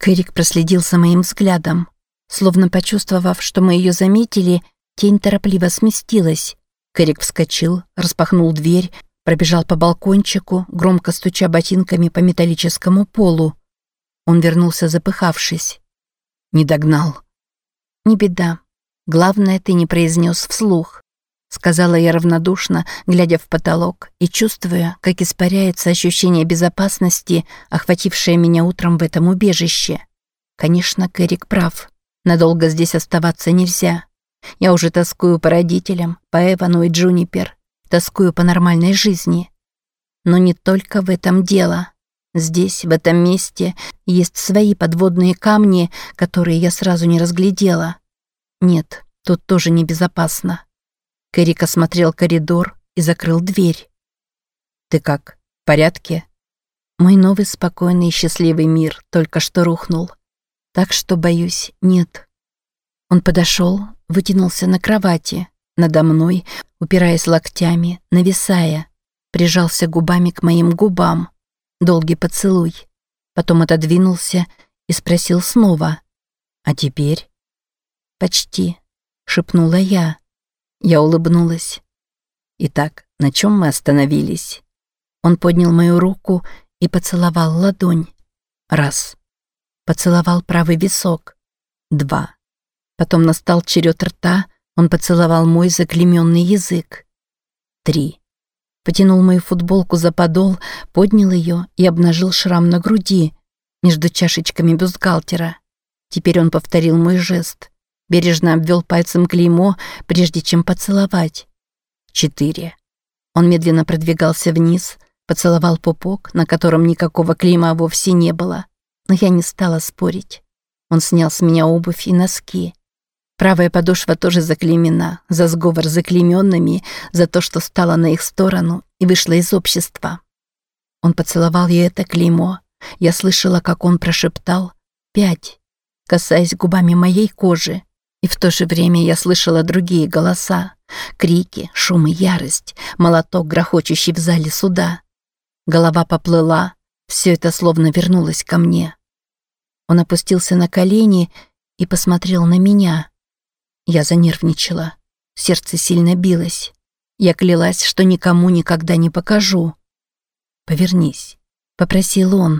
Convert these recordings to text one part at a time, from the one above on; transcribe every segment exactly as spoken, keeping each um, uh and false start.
Кэрик проследил за моим взглядом. Словно почувствовав, что мы ее заметили, тень торопливо сместилась. Кэрик вскочил, распахнул дверь, пробежал по балкончику, громко стуча ботинками по металлическому полу. Он вернулся, запыхавшись. «Не догнал». «Не беда. Главное, ты не произнес вслух», — сказала я равнодушно, глядя в потолок и чувствуя, как испаряется ощущение безопасности, охватившее меня утром в этом убежище. Конечно, Кэрик прав. Надолго здесь оставаться нельзя. Я уже тоскую по родителям, по Эвану и Джунипер, тоскую по нормальной жизни. Но не только в этом дело. Здесь, в этом месте, есть свои подводные камни, которые я сразу не разглядела. Нет, тут тоже небезопасно. Кэрик осмотрел коридор и закрыл дверь. «Ты как, в порядке?» Мой новый спокойный и счастливый мир только что рухнул. Так что, боюсь, нет. Он подошел, вытянулся на кровати, надо мной, упираясь локтями, нависая, прижался губами к моим губам. Долгий поцелуй. Потом отодвинулся и спросил снова. «А теперь?» «Почти», — шепнула я. Я улыбнулась. «Итак, на чем мы остановились?» Он поднял мою руку и поцеловал ладонь. Раз. Поцеловал правый висок. Два. Потом настал черед рта, он поцеловал мой заклейменный язык. Три. Потянул мою футболку за подол, поднял ее и обнажил шрам на груди, между чашечками бюстгальтера. Теперь он повторил мой жест. Бережно обвел пальцем клеймо, прежде чем поцеловать. Четыре. Он медленно продвигался вниз, поцеловал пупок, на котором никакого клейма вовсе не было. Но я не стала спорить. Он снял с меня обувь и носки. Правая подошва тоже заклеймена, за сговор с заклейменными, за то, что стала на их сторону и вышла из общества. Он поцеловал и это клеймо. Я слышала, как он прошептал «пять», касаясь губами моей кожи. И в то же время я слышала другие голоса, крики, шум и ярость, молоток, грохочущий в зале суда. Голова поплыла, все это словно вернулось ко мне. Он опустился на колени и посмотрел на меня. Я занервничала. Сердце сильно билось. Я клялась, что никому никогда не покажу. «Повернись», — попросил он.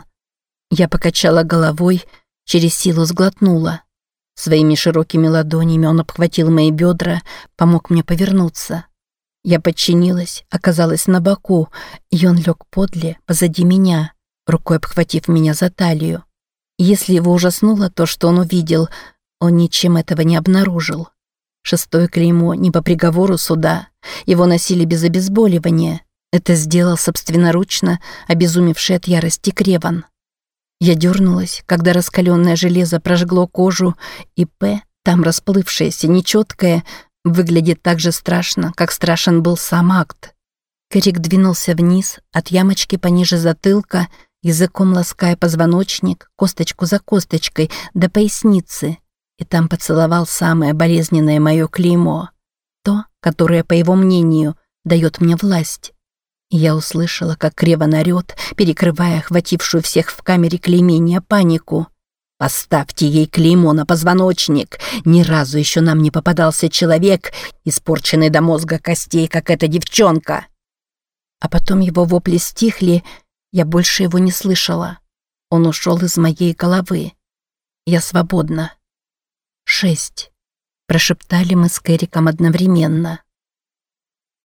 Я покачала головой, через силу сглотнула. Своими широкими ладонями он обхватил мои бедра, помог мне повернуться. Я подчинилась, оказалась на боку, и он лег подле, позади меня, рукой обхватив меня за талию. Если его ужаснуло то, что он увидел, он ничем этого не обнаружил. Шестое клеймо не по приговору суда. Его носили без обезболивания. Это сделал собственноручно обезумевший от ярости Креван. Я дернулась, когда раскаленное железо прожгло кожу, и П, там расплывшееся, нечеткое, выглядит так же страшно, как страшен был сам акт. Кэрик двинулся вниз, от ямочки пониже затылка, языком лаская позвоночник, косточку за косточкой, до поясницы, и там поцеловал самое болезненное мое клеймо, то, которое, по его мнению, дает мне власть. И я услышала, как Креван орёт, перекрывая охватившую всех в камере клеймения панику. «Поставьте ей клеймо на позвоночник! Ни разу еще нам не попадался человек, испорченный до мозга костей, как эта девчонка!» А потом его вопли стихли, я больше его не слышала. Он ушел из моей головы. Я свободна. «Шесть», — прошептали мы с Кэриком одновременно.